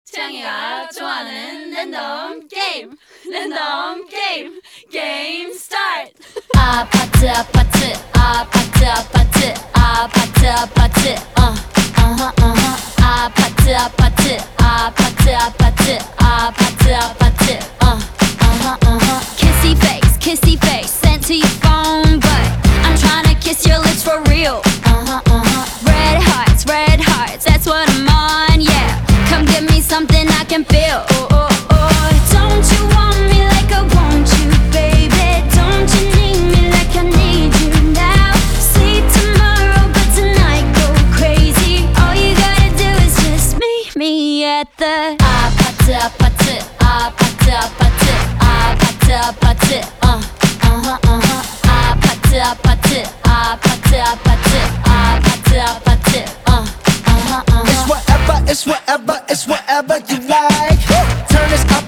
태양이가 좋아하는 랜덤 게임 게임 스타트. 아파트 아파트 아파트 아파트 아파트 아파트 아파트 아파트 아파트 아파트 아파트 아파트 kissy face sent to your phone, but I'm tryna kiss your lips for real. Red hearts, that's what I'm on, yeah. Come give me something I can feel. Don't you want me like I want you, baby? Don't you need me like I need you now? See tomorrow, but tonight go crazy. All you gotta do is just meet me at the 아파트 아파트 아파트 아파트 아파트 아파트 아파트 아파트 아파트 아파트 아파트 It's whatever you like. Turn this